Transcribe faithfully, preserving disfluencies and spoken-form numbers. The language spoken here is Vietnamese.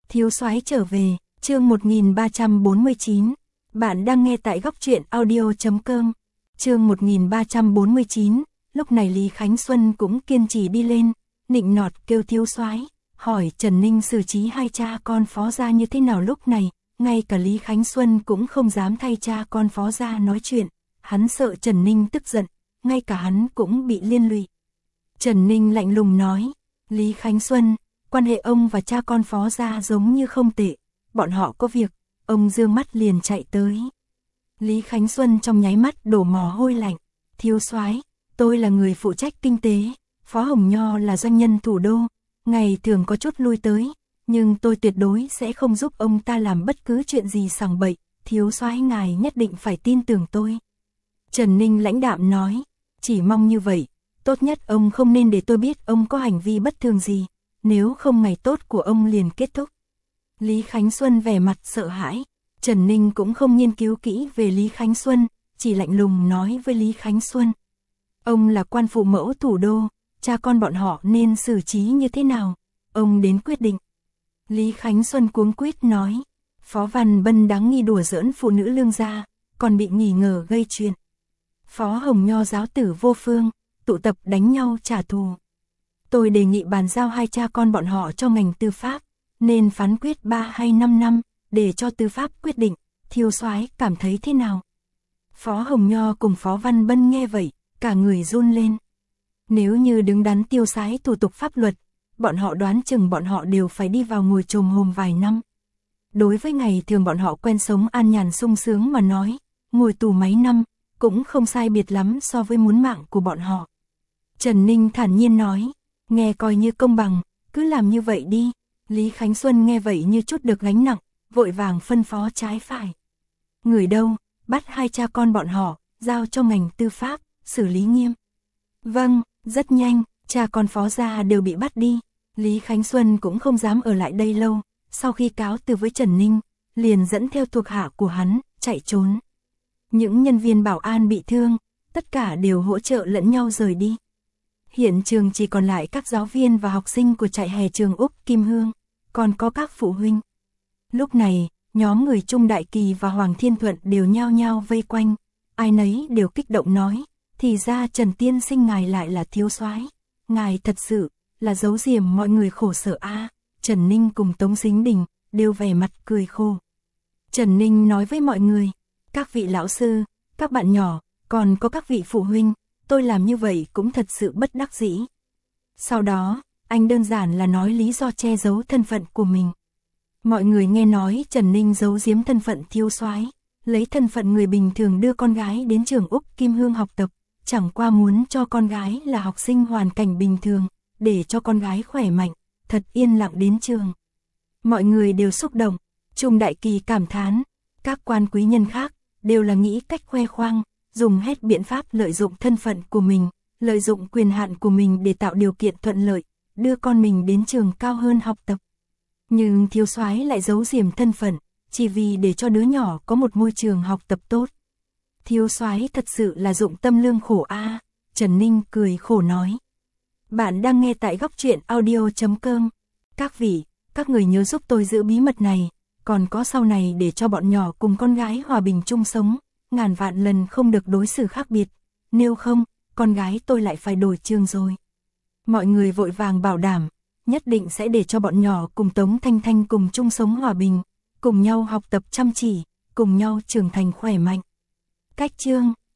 Thiếu soái trở về, chương một nghìn ba trăm bốn mươi chín. Bạn đang nghe tại góc truyện audio chấm com. Chương một nghìn ba trăm bốn mươi chín, lúc này Lý Khánh Xuân cũng kiên trì đi lên, nịnh nọt kêu thiếu soái, hỏi Trần Ninh xử trí hai cha con Phó gia như thế nào lúc này, ngay cả Lý Khánh Xuân cũng không dám thay cha con Phó gia nói chuyện, hắn sợ Trần Ninh tức giận, ngay cả hắn cũng bị liên lụy. Trần Ninh lạnh lùng nói, Lý Khánh Xuân, quan hệ ông và cha con Phó gia giống như không tệ, bọn họ có việc, ông dương mắt liền chạy tới. Lý Khánh Xuân trong nháy mắt đổ mồ hôi lạnh, thiếu soái, tôi là người phụ trách kinh tế, Phó Hồng Nho là doanh nhân thủ đô, ngày thường có chút lui tới, nhưng tôi tuyệt đối sẽ không giúp ông ta làm bất cứ chuyện gì sằng bậy, thiếu soái ngài nhất định phải tin tưởng tôi. Trần Ninh lãnh đạm nói, chỉ mong như vậy, tốt nhất ông không nên để tôi biết ông có hành vi bất thường gì, nếu không ngày tốt của ông liền kết thúc. Lý Khánh Xuân vẻ mặt sợ hãi, Trần Ninh cũng không nghiên cứu kỹ về Lý Khánh Xuân, chỉ lạnh lùng nói với Lý Khánh Xuân. Ông là quan phụ mẫu thủ đô, cha con bọn họ nên xử trí như thế nào, ông đến quyết định. Lý Khánh Xuân cuống quýt nói, Phó Văn Bân đáng nghi đùa giỡn phụ nữ lương gia, còn bị nghi ngờ gây chuyện. Phó Hồng Nho giáo tử vô phương, tụ tập đánh nhau trả thù. Tôi đề nghị bàn giao hai cha con bọn họ cho ngành tư pháp, nên phán quyết ba hay năm năm, để cho tư pháp quyết định, thiếu soái cảm thấy thế nào? Phó Hồng Nho cùng Phó Văn Bân nghe vậy, cả người run lên. Nếu như đứng đắn tiêu sái thủ tục pháp luật, bọn họ đoán chừng bọn họ đều phải đi vào ngồi chồm hồm vài năm. Đối với ngày thường bọn họ quen sống an nhàn sung sướng mà nói, ngồi tù mấy năm, cũng không sai biệt lắm so với muốn mạng của bọn họ. Trần Ninh thản nhiên nói, nghe coi như công bằng, cứ làm như vậy đi. Lý Khánh Xuân nghe vậy như chút được gánh nặng, vội vàng phân phó trái phải. Người đâu, bắt hai cha con bọn họ, giao cho ngành tư pháp, xử lý nghiêm. Vâng, rất nhanh, cha con Phó gia đều bị bắt đi. Lý Khánh Xuân cũng không dám ở lại đây lâu, sau khi cáo từ với Trần Ninh, liền dẫn theo thuộc hạ của hắn, chạy trốn. Những nhân viên bảo an bị thương, tất cả đều hỗ trợ lẫn nhau rời đi. Hiện trường chỉ còn lại các giáo viên và học sinh của trại hè trường Úc Kim Hương, còn có các phụ huynh. Lúc này, nhóm người Trung Đại Kỳ và Hoàng Thiên Thuận đều nhao nhao vây quanh, ai nấy đều kích động nói, thì ra Trần tiên sinh ngài lại là thiếu soái, ngài thật sự là giấu giềm mọi người khổ sở a. À. Trần Ninh cùng Tống Sính Đình đều vẻ mặt cười khô. Trần Ninh nói với mọi người, các vị lão sư, các bạn nhỏ, còn có các vị phụ huynh, tôi làm như vậy cũng thật sự bất đắc dĩ. Sau đó, anh đơn giản là nói lý do che giấu thân phận của mình. Mọi người nghe nói Trần Ninh giấu giếm thân phận thiếu soái, lấy thân phận người bình thường đưa con gái đến trường Úc Kim Hương học tập, chẳng qua muốn cho con gái là học sinh hoàn cảnh bình thường, để cho con gái khỏe mạnh, thật yên lặng đến trường. Mọi người đều xúc động, Trung Đại Kỳ cảm thán, các quan quý nhân khác đều là nghĩ cách khoe khoang, dùng hết biện pháp lợi dụng thân phận của mình, lợi dụng quyền hạn của mình để tạo điều kiện thuận lợi, đưa con mình đến trường cao hơn học tập. Nhưng thiếu soái lại giấu giềm thân phận, chỉ vì để cho đứa nhỏ có một môi trường học tập tốt. Thiếu soái thật sự là dụng tâm lương khổ a. À. Trần Ninh cười khổ nói. Bạn đang nghe tại góc truyện audio chấm com. Các vị, các người nhớ giúp tôi giữ bí mật này, còn có sau này để cho bọn nhỏ cùng con gái hòa bình chung sống, ngàn vạn lần không được đối xử khác biệt, nếu không, con gái tôi lại phải đổi trường rồi. Mọi người vội vàng bảo đảm, nhất định sẽ để cho bọn nhỏ cùng Tống Thanh Thanh cùng chung sống hòa bình, cùng nhau học tập chăm chỉ, cùng nhau trưởng thành khỏe mạnh. Cách chương